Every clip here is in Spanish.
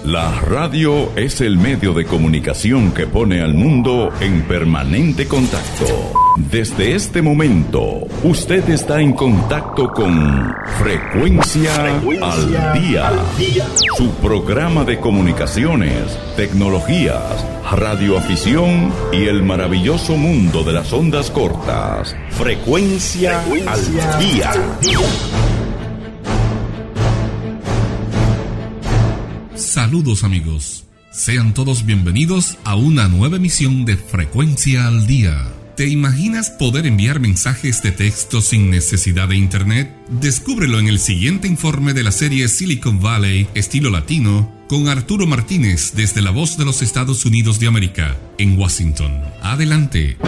La radio es el medio de comunicación que pone al mundo en permanente contacto. Desde este momento, usted está en contacto con Frecuencia al Día. Su programa de comunicaciones, tecnologías, radioafición y el maravilloso mundo de las ondas cortas. Frecuencia al Día. Saludos amigos, sean todos bienvenidos a una nueva emisión de Frecuencia al Día. ¿Te imaginas poder enviar mensajes de texto sin necesidad de internet? Descúbrelo en el siguiente informe de la serie Silicon Valley, estilo latino, con Arturo Martínez desde la voz de los Estados Unidos de América, en Washington. Adelante.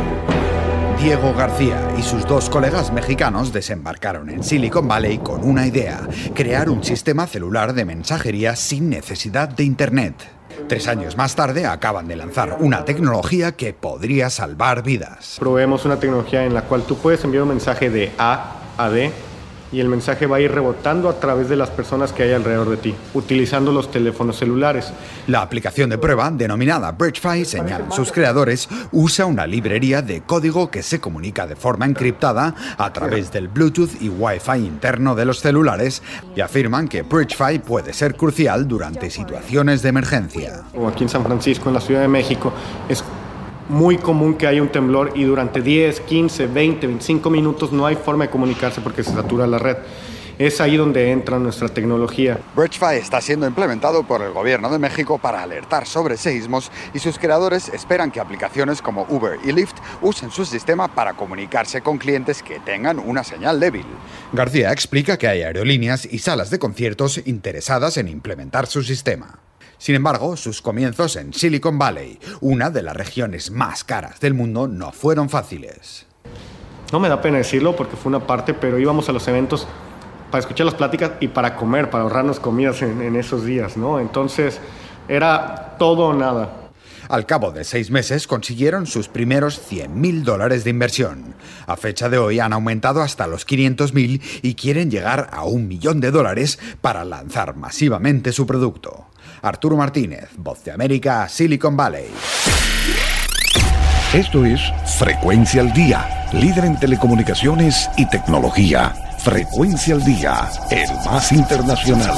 Diego García y sus dos colegas mexicanos desembarcaron en Silicon Valley con una idea: crear un sistema celular de mensajería sin necesidad de internet. 3 años más tarde acaban de lanzar una tecnología que podría salvar vidas. Proveemos una tecnología en la cual tú puedes enviar un mensaje de A a D y el mensaje va a ir rebotando a través de las personas que hay alrededor de ti, utilizando los teléfonos celulares. La aplicación de prueba, denominada BridgeFi, señalan sus creadores, usa una librería de código que se comunica de forma encriptada a través del Bluetooth y Wi-Fi interno de los celulares y afirman que BridgeFi puede ser crucial durante situaciones de emergencia. O aquí en San Francisco, en la Ciudad de México, es muy común que haya un temblor y durante 10, 15, 20, 25 minutos no hay forma de comunicarse porque se satura la red. Es ahí donde entra nuestra tecnología. BridgeFi está siendo implementado por el gobierno de México para alertar sobre seísmos y sus creadores esperan que aplicaciones como Uber y Lyft usen su sistema para comunicarse con clientes que tengan una señal débil. García explica que hay aerolíneas y salas de conciertos interesadas en implementar su sistema. Sin embargo, sus comienzos en Silicon Valley, una de las regiones más caras del mundo, no fueron fáciles. No me da pena decirlo porque fue una parte, pero íbamos a los eventos para escuchar las pláticas y para comer, para ahorrarnos comidas en esos días, ¿no? Entonces, era todo o nada. Al cabo de 6 meses consiguieron sus primeros $100,000 de inversión. A fecha de hoy han aumentado hasta los 500,000 y quieren llegar a $1,000,000 para lanzar masivamente su producto. Arturo Martínez, Voz de América, Silicon Valley. Esto es Frecuencia al Día, líder en telecomunicaciones y tecnología. Frecuencia al Día, el más internacional.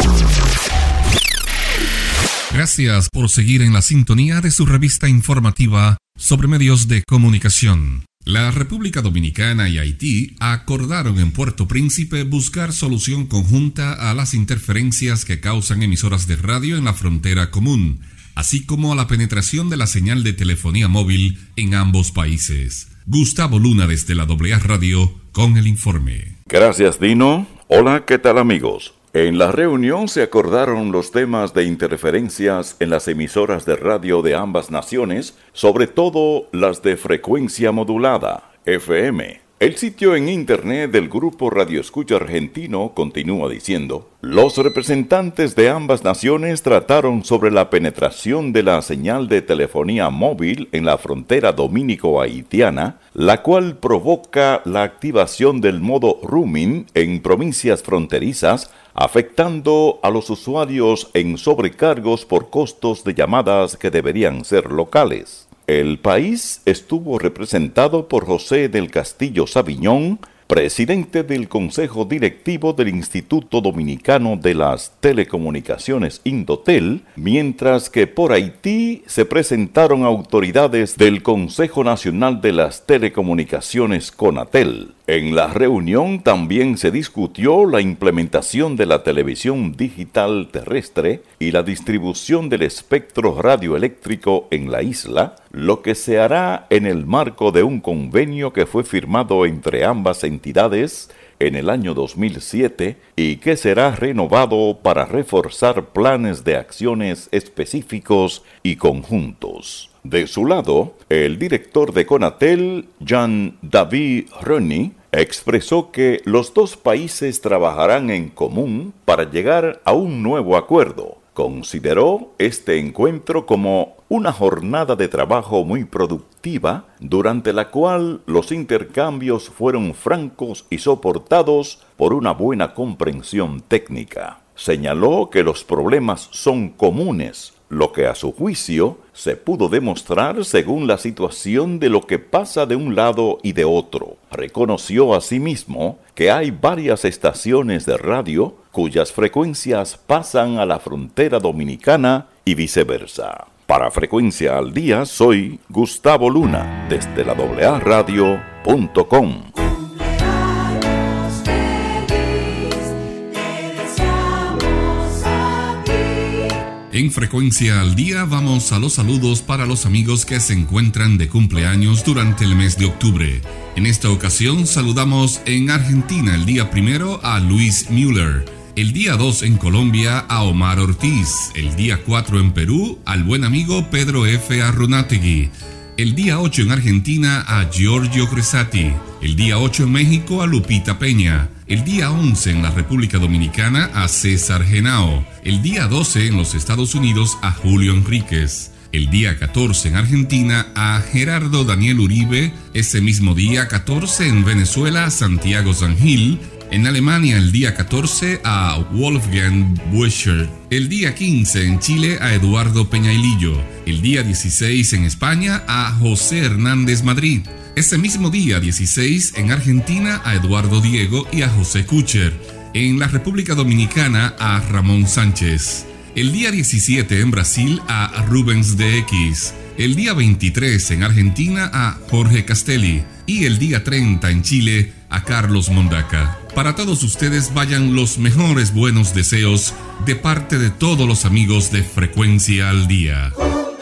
Gracias por seguir en la sintonía de su revista informativa sobre medios de comunicación. La República Dominicana y Haití acordaron en Puerto Príncipe buscar solución conjunta a las interferencias que causan emisoras de radio en la frontera común, así como a la penetración de la señal de telefonía móvil en ambos países. Gustavo Luna desde la AA Radio con el informe. Gracias, Dino. Hola, ¿qué tal, amigos? En la reunión se acordaron los temas de interferencias en las emisoras de radio de ambas naciones, sobre todo las de frecuencia modulada, FM. El sitio en internet del Grupo Radio Escucha Argentino continúa diciendo: los representantes de ambas naciones trataron sobre la penetración de la señal de telefonía móvil en la frontera dominico-haitiana, la cual provoca la activación del modo roaming en provincias fronterizas, afectando a los usuarios en sobrecargos por costos de llamadas que deberían ser locales. El país estuvo representado por José del Castillo Sabiñón, presidente del Consejo Directivo del Instituto Dominicano de las Telecomunicaciones Indotel, mientras que por Haití se presentaron autoridades del Consejo Nacional de las Telecomunicaciones CONATEL. En la reunión también se discutió la implementación de la televisión digital terrestre y la distribución del espectro radioeléctrico en la isla, lo que se hará en el marco de un convenio que fue firmado entre ambas entidades en el año 2007 y que será renovado para reforzar planes de acciones específicos y conjuntos. De su lado, el director de CONATEL, Jean-David Rony, expresó que los dos países trabajarán en común para llegar a un nuevo acuerdo. Consideró este encuentro como una jornada de trabajo muy productiva, durante la cual los intercambios fueron francos y soportados por una buena comprensión técnica. señaló que los problemas son comunes, lo que a su juicio se pudo demostrar según la situación de lo que pasa de un lado y de otro. Reconoció asimismo que hay varias estaciones de radio cuyas frecuencias pasan a la frontera dominicana y viceversa. Para Frecuencia al Día, soy Gustavo Luna, desde la AA-radio.com. En Frecuencia al Día vamos a los saludos para los amigos que se encuentran de cumpleaños durante el mes de octubre. En esta ocasión saludamos en Argentina el día 1 a Luis Müller, el día 2 en Colombia a Omar Ortiz, el día 4 en Perú al buen amigo Pedro F. Arrunategui, el día 8 en Argentina a Giorgio Cresati, el día 8 en México a Lupita Peña, el día 11 en la República Dominicana a César Genao, el día 12 en los Estados Unidos a Julio Enríquez, el día 14 en Argentina a Gerardo Daniel Uribe, ese mismo día 14 en Venezuela a Santiago Zangil, en Alemania el día 14 a Wolfgang Buescher, el día 15 en Chile a Eduardo Peñailillo, el día 16 en España a José Hernández Madrid, ese mismo día 16 en Argentina a Eduardo Diego y a José Kucher, en la República Dominicana a Ramón Sánchez, el día 17 en Brasil a Rubens de X, el día 23 en Argentina a Jorge Castelli y el día 30 en Chile a Carlos Mondaca. Para todos ustedes vayan los mejores buenos deseos de parte de todos los amigos de Frecuencia al Día.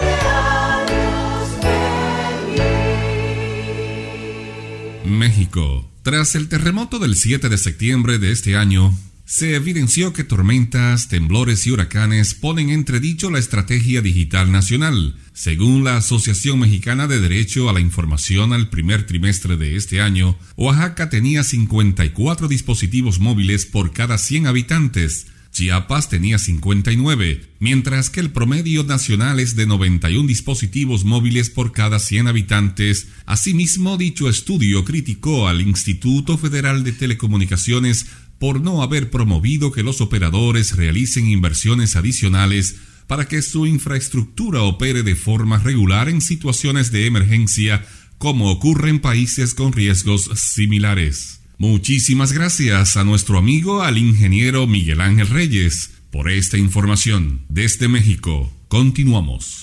México. Tras el terremoto del 7 de septiembre de este año, se evidenció que tormentas, temblores y huracanes ponen en entredicho la estrategia digital nacional. Según la Asociación Mexicana de Derecho a la Información, al primer trimestre de este año, Oaxaca tenía 54 dispositivos móviles por cada 100 habitantes. Chiapas tenía 59, mientras que el promedio nacional es de 91 dispositivos móviles por cada 100 habitantes. Asimismo, dicho estudio criticó al Instituto Federal de Telecomunicaciones por no haber promovido que los operadores realicen inversiones adicionales para que su infraestructura opere de forma regular en situaciones de emergencia, como ocurre en países con riesgos similares. Muchísimas gracias a nuestro amigo, al ingeniero Miguel Ángel Reyes, por esta información. Desde México, continuamos.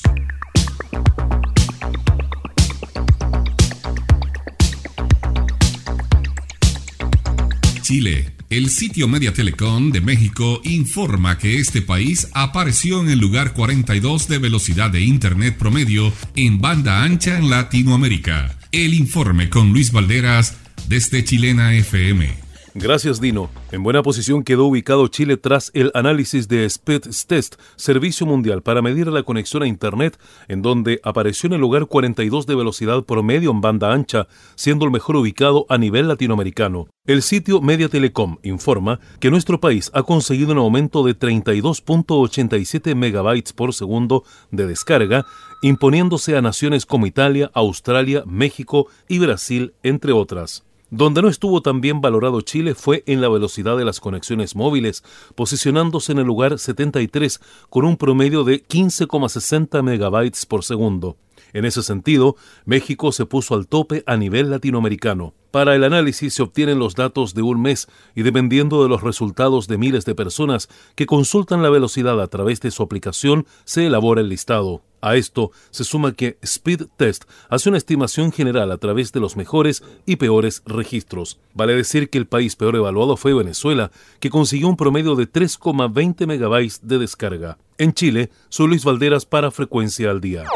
Chile. El sitio Media Telecom de México informa que este país apareció en el lugar 42 de velocidad de Internet promedio en banda ancha en Latinoamérica. El informe con Luis Valderas desde Chilena FM. Gracias, Dino. En buena posición quedó ubicado Chile tras el análisis de Speedtest, Servicio Mundial para medir la conexión a Internet, en donde apareció en el lugar 42 de velocidad promedio en banda ancha, siendo el mejor ubicado a nivel latinoamericano. El sitio Media Telecom informa que nuestro país ha conseguido un aumento de 32.87 megabytes por segundo de descarga, imponiéndose a naciones como Italia, Australia, México y Brasil, entre otras. Donde no estuvo tan bien valorado Chile fue en la velocidad de las conexiones móviles, posicionándose en el lugar 73 con un promedio de 15,60 megabytes por segundo. En ese sentido, México se puso al tope a nivel latinoamericano. Para el análisis se obtienen los datos de un mes y dependiendo de los resultados de miles de personas que consultan la velocidad a través de su aplicación, se elabora el listado. A esto se suma que Speedtest hace una estimación general a través de los mejores y peores registros. Vale decir que el país peor evaluado fue Venezuela, que consiguió un promedio de 3,20 megabytes de descarga. En Chile, soy Luis Valderas para Frecuencia al Día.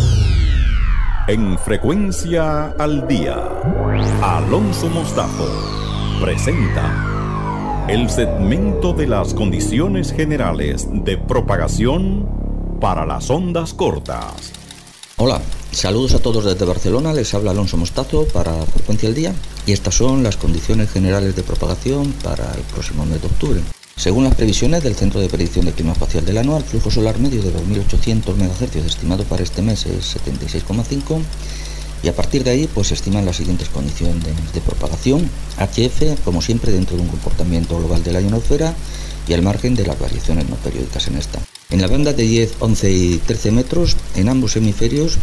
En Frecuencia al Día, Alonso Mostazo presenta el segmento de las condiciones generales de propagación para las ondas cortas. Hola, saludos a todos desde Barcelona, les habla Alonso Mostazo para Frecuencia al Día y estas son las condiciones generales de propagación para el próximo mes de octubre. Según las previsiones del Centro de Predicción del Clima Espacial del ANOA, el flujo solar medio de 2.800 MHz estimado para este mes es 76,5 y a partir de ahí pues se estiman las siguientes condiciones de propagación. HF, como siempre, dentro de un comportamiento global de la ionosfera, y al margen de las variaciones no periódicas en esta. En la banda de 10, 11 y 13 metros, en ambos hemisferios,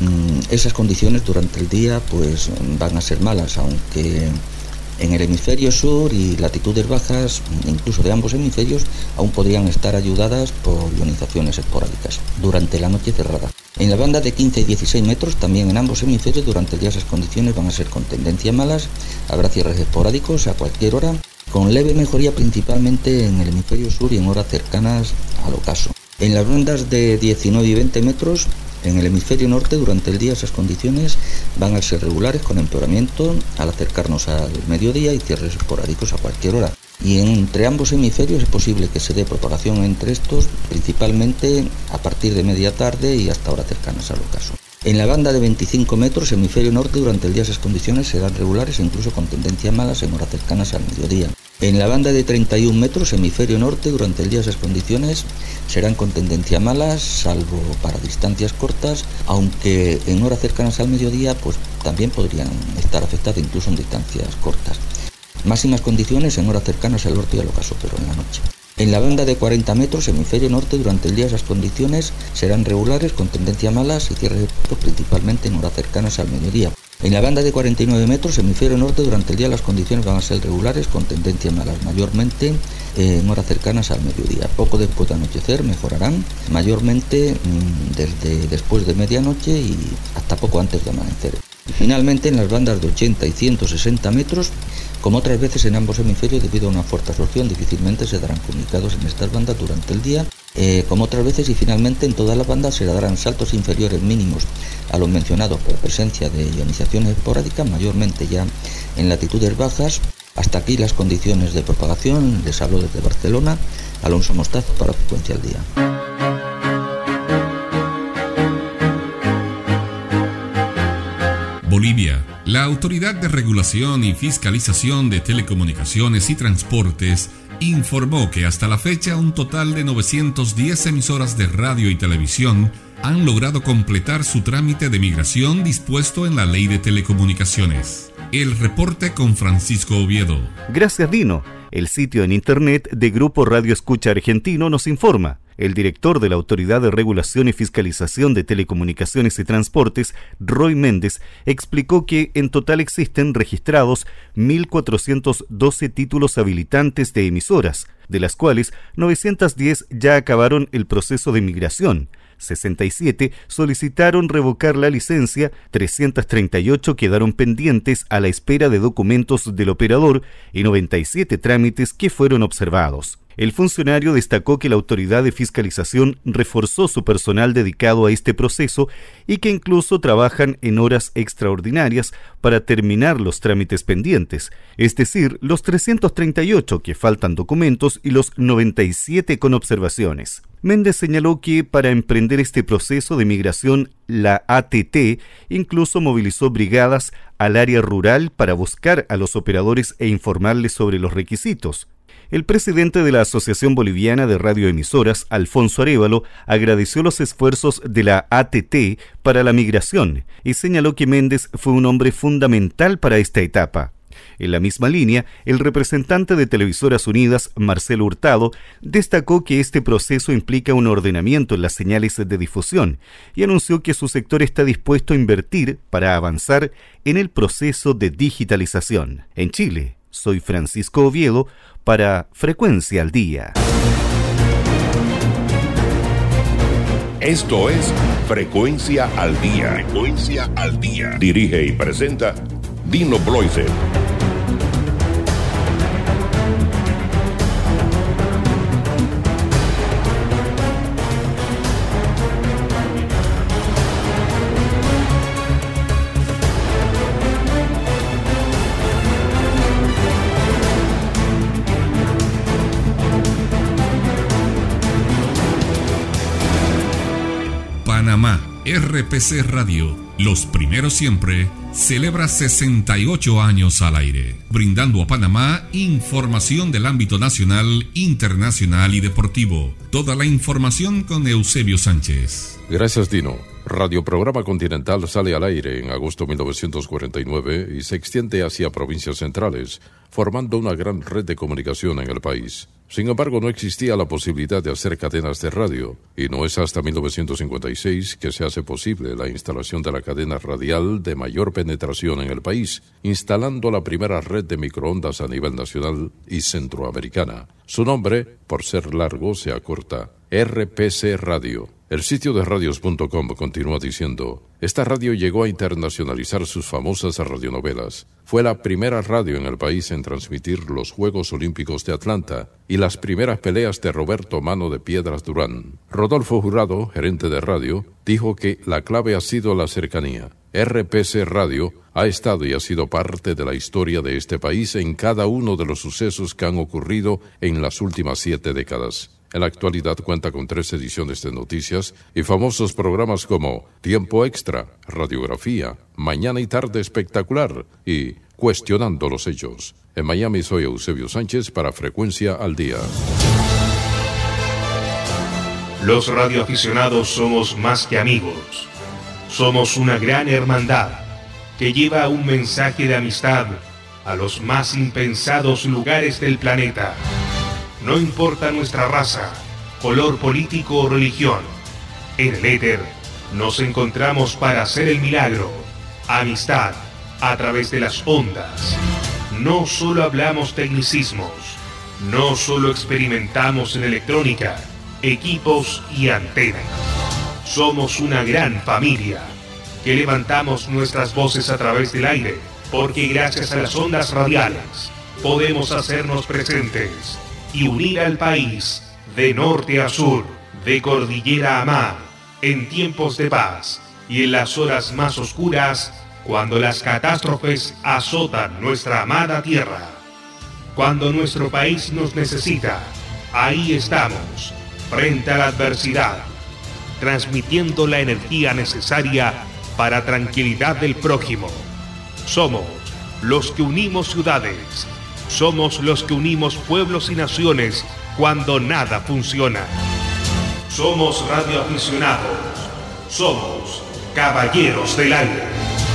esas condiciones durante el día pues van a ser malas, aunque en el hemisferio sur y latitudes bajas, incluso de ambos hemisferios, aún podrían estar ayudadas por ionizaciones esporádicas durante la noche cerrada. En la banda de 15 y 16 metros, también en ambos hemisferios, durante el día esas condiciones van a ser con tendencia malas, habrá cierres esporádicos a cualquier hora, con leve mejoría principalmente en el hemisferio sur y en horas cercanas al ocaso. En las bandas de 19 y 20 metros, en el hemisferio norte, durante el día esas condiciones van a ser regulares, con empeoramiento al acercarnos al mediodía y cierres esporádicos a cualquier hora. Y entre ambos hemisferios es posible que se dé propagación entre estos, principalmente a partir de media tarde y hasta horas cercanas al ocaso. En la banda de 25 metros, hemisferio norte, durante el día esas condiciones serán regulares e incluso con tendencias malas en horas cercanas al mediodía. En la banda de 31 metros, hemisferio norte, durante el día esas condiciones serán con tendencia malas, salvo para distancias cortas, aunque en horas cercanas al mediodía pues también podrían estar afectadas incluso en distancias cortas. Máximas condiciones en horas cercanas al norte y al ocaso, pero en la noche. En la banda de 40 metros, hemisferio norte, durante el día esas condiciones serán regulares, con tendencia malas y cierres principalmente en horas cercanas al mediodía. En la banda de 49 metros, hemisferio norte, durante el día las condiciones van a ser regulares, con tendencia malas, mayormente en horas cercanas al mediodía. Poco después de anochecer mejorarán, mayormente desde después de medianoche y hasta poco antes de amanecer. Y finalmente, en las bandas de 80 y 160 metros, como otras veces en ambos hemisferios, debido a una fuerte absorción, difícilmente se darán comunicados en estas bandas durante el día. Como otras veces y finalmente en todas las bandas se darán saltos inferiores mínimos a los mencionados por presencia de ionizaciones esporádicas, mayormente ya en latitudes bajas. Hasta aquí las condiciones de propagación. Les hablo desde Barcelona, Alonso Mostazo para Frecuencia al Día. Bolivia. La Autoridad de Regulación y Fiscalización de Telecomunicaciones y Transportes informó que hasta la fecha un total de 910 emisoras de radio y televisión han logrado completar su trámite de migración dispuesto en la Ley de Telecomunicaciones. El reporte con Francisco Oviedo. Gracias, Dino. El sitio en internet de Grupo Radio Escucha Argentino nos informa. El director de la Autoridad de Regulación y Fiscalización de Telecomunicaciones y Transportes, Roy Méndez, explicó que en total existen registrados 1.412 títulos habilitantes de emisoras, de las cuales 910 ya acabaron el proceso de migración. 67 solicitaron revocar la licencia, 338 quedaron pendientes a la espera de documentos del operador y 97 trámites que fueron observados. El funcionario destacó que la autoridad de fiscalización reforzó su personal dedicado a este proceso y que incluso trabajan en horas extraordinarias para terminar los trámites pendientes, es decir, los 338 que faltan documentos y los 97 con observaciones. Méndez señaló que para emprender este proceso de migración, la ATT incluso movilizó brigadas al área rural para buscar a los operadores e informarles sobre los requisitos. El presidente de la Asociación Boliviana de Radioemisoras, Alfonso Arévalo, agradeció los esfuerzos de la ATT para la migración y señaló que Méndez fue un hombre fundamental para esta etapa. En la misma línea, el representante de Televisoras Unidas, Marcelo Hurtado, destacó que este proceso implica un ordenamiento en las señales de difusión y anunció que su sector está dispuesto a invertir para avanzar en el proceso de digitalización. En Chile, soy Francisco Oviedo para Frecuencia al Día. Esto es Frecuencia al Día. Frecuencia al Día. Dirige y presenta Dino Bloise. Panamá, RPC Radio, los primeros siempre, celebra 68 años al aire, brindando a Panamá información del ámbito nacional, internacional y deportivo. Toda la información con Eusebio Sánchez. Gracias, Dino. Radioprograma Continental sale al aire en agosto de 1949 y se extiende hacia provincias centrales, formando una gran red de comunicación en el país. Sin embargo, no existía la posibilidad de hacer cadenas de radio, y no es hasta 1956 que se hace posible la instalación de la cadena radial de mayor penetración en el país, instalando la primera red de microondas a nivel nacional y centroamericana. Su nombre, por ser largo, se acorta RPC Radio. El sitio de radios.com continúa diciendo: esta radio llegó a internacionalizar sus famosas radionovelas. Fue la primera radio en el país en transmitir los Juegos Olímpicos de Atlanta y las primeras peleas de Roberto Mano de Piedras Durán. Rodolfo Jurado, gerente de radio, dijo que la clave ha sido la cercanía. RPC Radio ha estado y ha sido parte de la historia de este país en cada uno de los sucesos que han ocurrido en las últimas 7 décadas. En la actualidad cuenta con 3 ediciones de noticias y famosos programas como Tiempo Extra, Radiografía, Mañana y Tarde Espectacular y Cuestionando los Hechos. En Miami soy Eusebio Sánchez para Frecuencia al Día. Los radioaficionados somos más que amigos. Somos una gran hermandad que lleva un mensaje de amistad a los más impensados lugares del planeta. No importa nuestra raza, color político o religión, en el éter nos encontramos para hacer el milagro. Amistad a través de las ondas. No solo hablamos tecnicismos, no solo experimentamos en electrónica, equipos y antenas. Somos una gran familia que levantamos nuestras voces a través del aire, porque gracias a las ondas radiales podemos hacernos presentes y unir al país de norte a sur, de cordillera a mar, en tiempos de paz y en las horas más oscuras, cuando las catástrofes azotan nuestra amada tierra. Cuando nuestro país nos necesita, ahí estamos, frente a la adversidad, transmitiendo la energía necesaria para tranquilidad del prójimo. Somos los que unimos ciudades. Somos los que unimos pueblos y naciones cuando nada funciona. Somos radioaficionados. Somos caballeros del aire.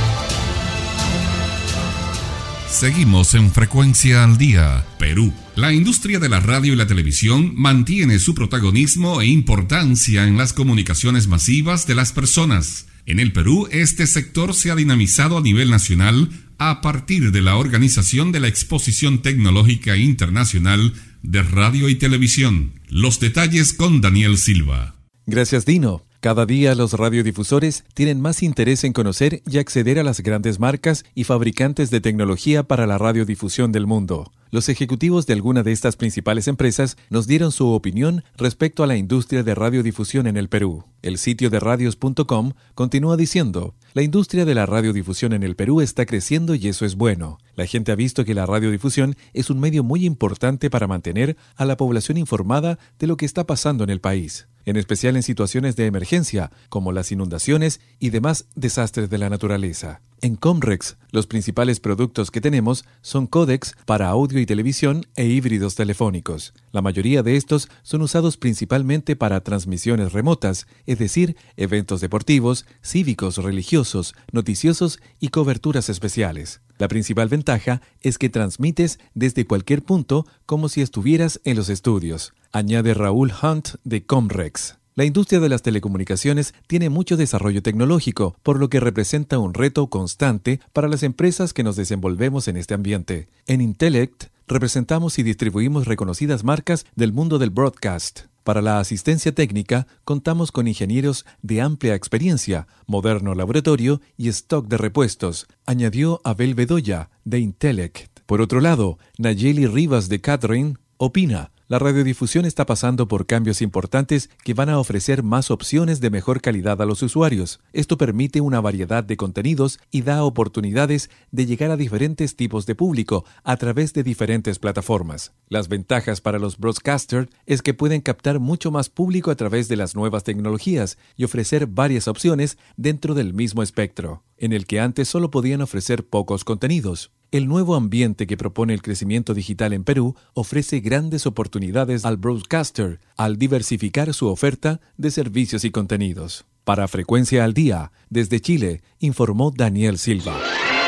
Seguimos en Frecuencia al Día, Perú. La industria de la radio y la televisión mantiene su protagonismo e importancia en las comunicaciones masivas de las personas. En el Perú, este sector se ha dinamizado a nivel nacional a partir de la organización de la Exposición Tecnológica Internacional de Radio y Televisión. Los detalles con Daniel Silva. Gracias, Dino. Cada día los radiodifusores tienen más interés en conocer y acceder a las grandes marcas y fabricantes de tecnología para la radiodifusión del mundo. Los ejecutivos de alguna de estas principales empresas nos dieron su opinión respecto a la industria de radiodifusión en el Perú. El sitio de radios.com continúa diciendo: la industria de la radiodifusión en el Perú está creciendo y eso es bueno. La gente ha visto que la radiodifusión es un medio muy importante para mantener a la población informada de lo que está pasando en el país, en especial en situaciones de emergencia, como las inundaciones y demás desastres de la naturaleza. En Comrex, los principales productos que tenemos son códecs para audio y televisión e híbridos telefónicos. La mayoría de estos son usados principalmente para transmisiones remotas, es decir, eventos deportivos, cívicos, religiosos, noticiosos y coberturas especiales. La principal ventaja es que transmites desde cualquier punto como si estuvieras en los estudios, añade Raúl Hunt de Comrex. La industria de las telecomunicaciones tiene mucho desarrollo tecnológico, por lo que representa un reto constante para las empresas que nos desenvolvemos en este ambiente. En Intellect representamos y distribuimos reconocidas marcas del mundo del broadcast. Para la asistencia técnica contamos con ingenieros de amplia experiencia, moderno laboratorio y stock de repuestos, añadió Abel Bedoya de Intellect. Por otro lado, Nayeli Rivas de Catherine opina: la radiodifusión está pasando por cambios importantes que van a ofrecer más opciones de mejor calidad a los usuarios. Esto permite una variedad de contenidos y da oportunidades de llegar a diferentes tipos de público a través de diferentes plataformas. Las ventajas para los broadcasters es que pueden captar mucho más público a través de las nuevas tecnologías y ofrecer varias opciones dentro del mismo espectro, en el que antes solo podían ofrecer pocos contenidos. El nuevo ambiente que propone el crecimiento digital en Perú ofrece grandes oportunidades al broadcaster al diversificar su oferta de servicios y contenidos. Para Frecuencia al Día, desde Chile, informó Daniel Silva.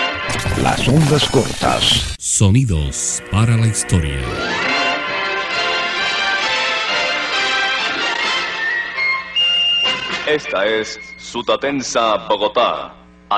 Las ondas cortas. Sonidos para la historia. Esta es Sutatensa, Bogotá,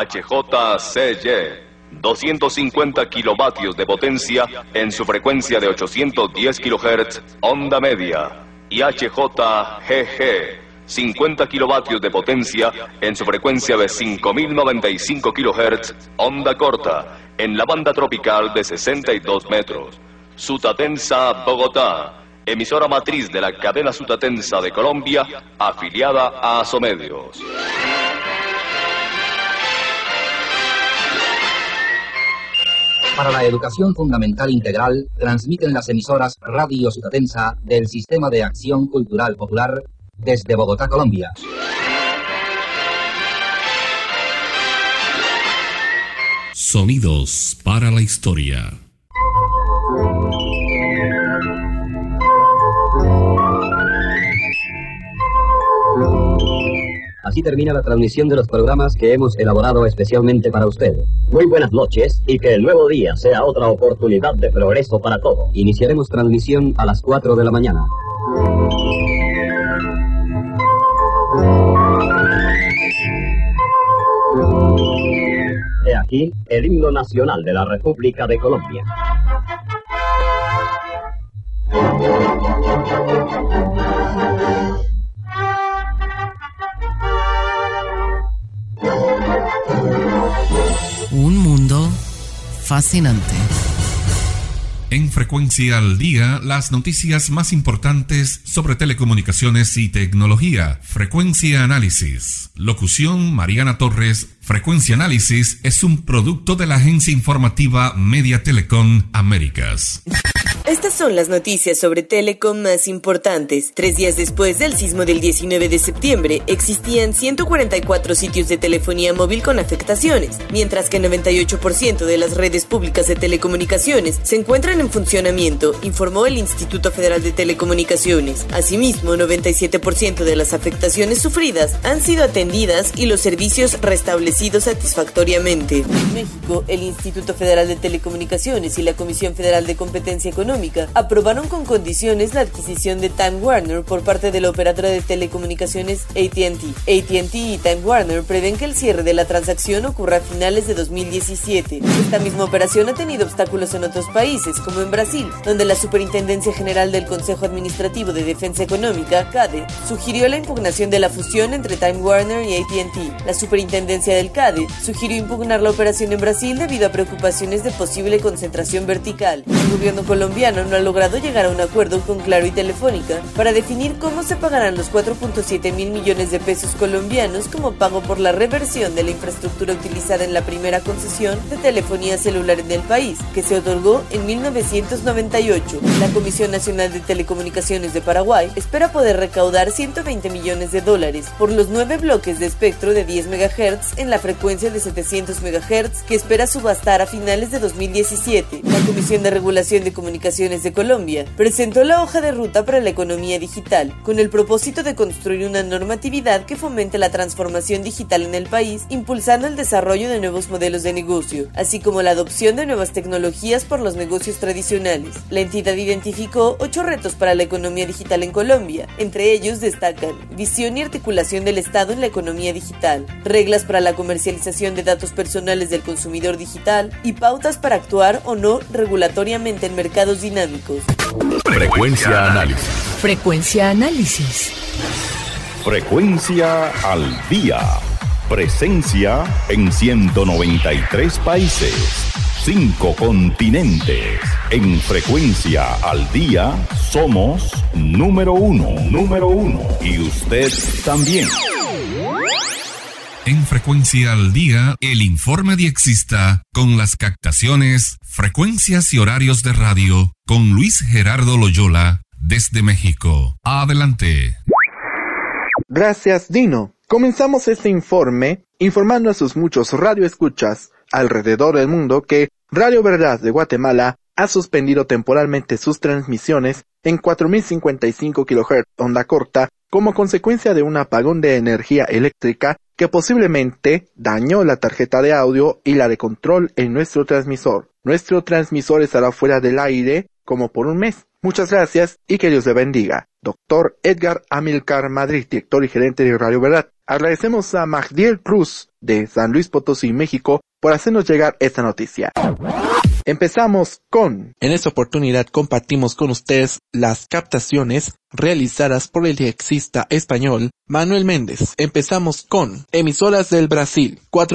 HJCY. 250 kilovatios de potencia en su frecuencia de 810 kHz, onda media, y HJGG, 50 kilovatios de potencia en su frecuencia de 5095 kHz, onda corta, en la banda tropical de 62 metros. Sutatensa, Bogotá, emisora matriz de la cadena Sutatensa de Colombia, afiliada a Asomedios. Para la educación fundamental integral, transmiten las emisoras Radio Sutatensa del Sistema de Acción Cultural Popular desde Bogotá, Colombia. Sonidos para la historia. Así termina la transmisión de los programas que hemos elaborado especialmente para usted. Muy buenas noches y que el nuevo día sea otra oportunidad de progreso para todos. Iniciaremos transmisión a las 4 de la mañana. He aquí el himno nacional de la República de Colombia. Un mundo fascinante. En Frecuencia al Día, las noticias más importantes sobre telecomunicaciones y tecnología. Frecuencia Análisis. Locución Mariana Torres. Frecuencia Análisis es un producto de la agencia informativa Media Telecom Américas. Estas son las noticias sobre Telecom más importantes. 3 días después del sismo del 19 de septiembre, existían 144 sitios de telefonía móvil con afectaciones, mientras que 98% de las redes públicas de telecomunicaciones se encuentran en funcionamiento, informó el Instituto Federal de Telecomunicaciones. Asimismo, 97% de las afectaciones sufridas han sido atendidas y los servicios restablecidos satisfactoriamente. En México, el Instituto Federal de Telecomunicaciones y la Comisión Federal de Competencia Económica aprobaron con condiciones la adquisición de Time Warner por parte de la operadora de telecomunicaciones AT&T. AT&T y Time Warner prevén que el cierre de la transacción ocurra a finales de 2017. Esta misma operación ha tenido obstáculos en otros países, como en Brasil, donde la Superintendencia General del Consejo Administrativo de Defensa Económica, CADE, sugirió la impugnación de la fusión entre Time Warner y AT&T. La Superintendencia del CADE sugirió impugnar la operación en Brasil debido a preocupaciones de posible concentración vertical. El gobierno colombiano no ha logrado llegar a un acuerdo con Claro y Telefónica para definir cómo se pagarán los 4.7 mil millones de pesos colombianos como pago por la reversión de la infraestructura utilizada en la primera concesión de telefonía celular en el país, que se otorgó en 1998. La Comisión Nacional de Telecomunicaciones de Paraguay espera poder recaudar 120 millones de dólares por los 9 bloques de espectro de 10 MHz en la frecuencia de 700 MHz que espera subastar a finales de 2017. La Comisión de Regulación de Comunicaciones de Colombia presentó la hoja de ruta para la economía digital, con el propósito de construir una normatividad que fomente la transformación digital en el país, impulsando el desarrollo de nuevos modelos de negocio, así como la adopción de nuevas tecnologías por los negocios tradicionales. La entidad identificó 8 retos para la economía digital en Colombia. Entre ellos destacan visión y articulación del Estado en la economía digital, reglas para la comercialización de datos personales del consumidor digital y pautas para actuar o no regulatoriamente en mercados dinámicos. Frecuencia Análisis. Frecuencia Análisis. Frecuencia al Día. Presencia en 193 países, 5 continentes. En Frecuencia al Día somos número uno. Y usted también. En Frecuencia al Día, el informe diexista con las captaciones, frecuencias y horarios de radio con Luis Gerardo Loyola desde México. Adelante. Gracias, Dino. Comenzamos este informe informando a sus muchos radioescuchas alrededor del mundo que Radio Verdad de Guatemala ha suspendido temporalmente sus transmisiones en 4055 kHz onda corta como consecuencia de un apagón de energía eléctrica que posiblemente dañó la tarjeta de audio y la de control en nuestro transmisor. Nuestro transmisor estará fuera del aire como por un mes. Muchas gracias y que Dios le bendiga. Doctor Edgar Amilcar Madrid, director y gerente de Radio Verdad. Agradecemos a Magdiel Cruz de San Luis Potosí, México, por hacernos llegar esta noticia. Empezamos con... En esta oportunidad compartimos con ustedes las captaciones realizadas por el taxista español Manuel Méndez. Empezamos con emisoras del Brasil,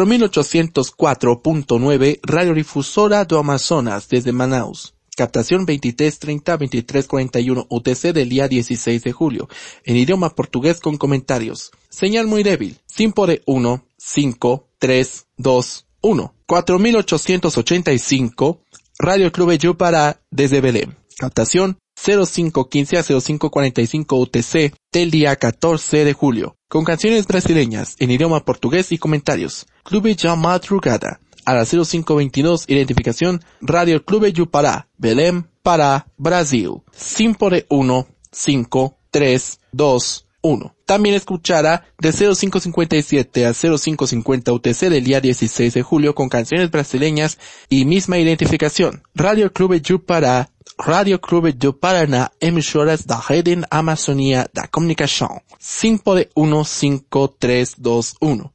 4804.9 Radiodifusora do Amazonas desde Manaus. Captación 2330-2341 UTC del día 16 de julio, en idioma portugués con comentarios. Señal muy débil, Simpo de 1, 5, 3, 2, 1. 4885, Radio Club Yupará desde Belém. Captación 0515 a 0545 UTC del día 14 de julio, con canciones brasileñas en idioma portugués y comentarios. Clube de Madrugada. A las 0522, identificación Radio Clube Yupará, Belém, Pará, Brasil. Simpo de 1, 5, 3, 2, 1. También escuchará de 0557 a 0550 UTC del día 16 de julio con canciones brasileñas y misma identificación. Radio Clube Yupará, Radio Clube do Paraná, emisoras da Rede Amazônia da Comunicação. Simpo de 15321.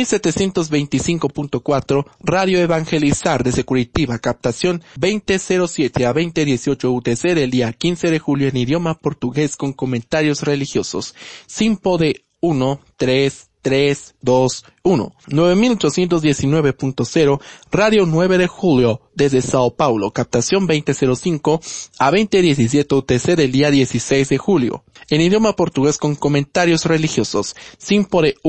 9725.4 Radio Evangelizar desde Curitiba, captación 2007 a 2018 UTC del día 15 de julio en idioma portugués con comentarios religiosos. Simpo de 13321. 9819.0 Radio 9 de Julio desde Sao Paulo, captación 2005 a 2017 UTC del día 16 de julio, en idioma portugués con comentarios religiosos. Simpo de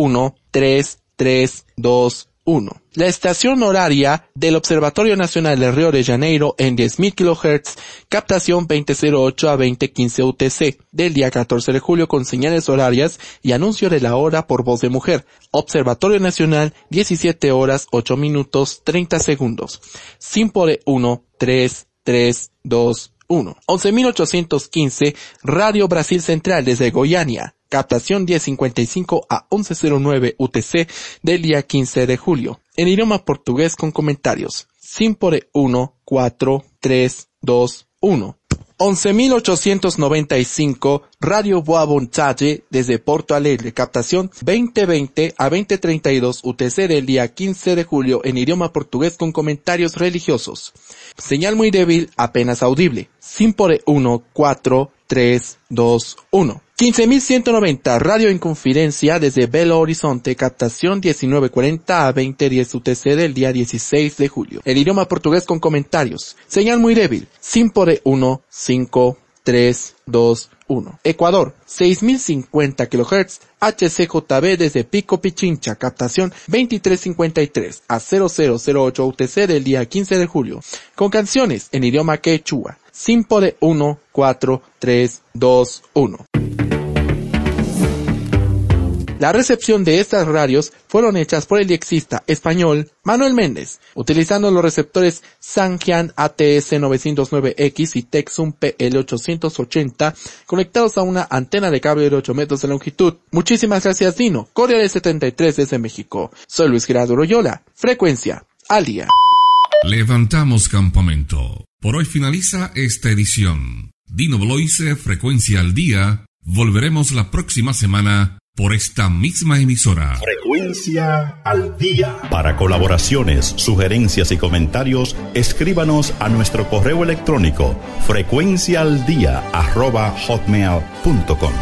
13321. La estación horaria del Observatorio Nacional de Río de Janeiro en 10.000 kHz, captación 2008 a 2015 UTC, del día 14 de julio con señales horarias y anuncio de la hora por voz de mujer. Observatorio Nacional, 17 horas 8 minutos 30 segundos. Simpo de 13321. 11.815 Radio Brasil Central desde Goiânia. Captación 1055 a 1109 UTC del día 15 de julio. En idioma portugués con comentarios. Simpo de 14321. 11.895 Radio Boa Vontade desde Porto Alegre. Captación 2020 a 2032 UTC del día 15 de julio en idioma portugués con comentarios religiosos. Señal muy débil, apenas audible. Simpo de 14321. 15.190 Radio Inconfidencia desde Belo Horizonte, captación 1940 a 2010 UTC del día 16 de julio. El idioma portugués con comentarios. Señal muy débil. Simpo de 15321. Ecuador, 6.050 kHz HCJB desde Pico Pichincha, captación 2353 a 0008 UTC del día 15 de julio, con canciones en idioma quechua. Simpo de 14321. La recepción de estas radios fueron hechas por el taxista español Manuel Méndez, utilizando los receptores Sanjian ATS 909X y Texum PL880 conectados a una antena de cable de 8 metros de longitud. Muchísimas gracias, Dino. Cordial 73 desde México. Soy Luis Gerardo Royola. Frecuencia al día. Levantamos campamento. Por hoy finaliza esta edición. Dino Bloise, Frecuencia al día. Volveremos la próxima semana por esta misma emisora. Frecuencia al día. Para colaboraciones, sugerencias y comentarios, escríbanos a nuestro correo electrónico frecuenciaaldia@hotmail.com.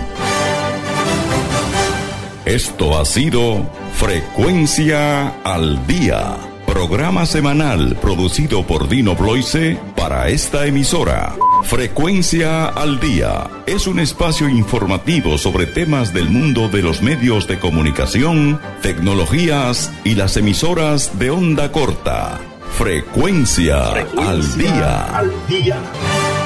Esto ha sido Frecuencia al día, programa semanal producido por Dino Bloise para esta emisora. Frecuencia al día es un espacio informativo sobre temas del mundo de los medios de comunicación, tecnologías y las emisoras de onda corta. Frecuencia al día.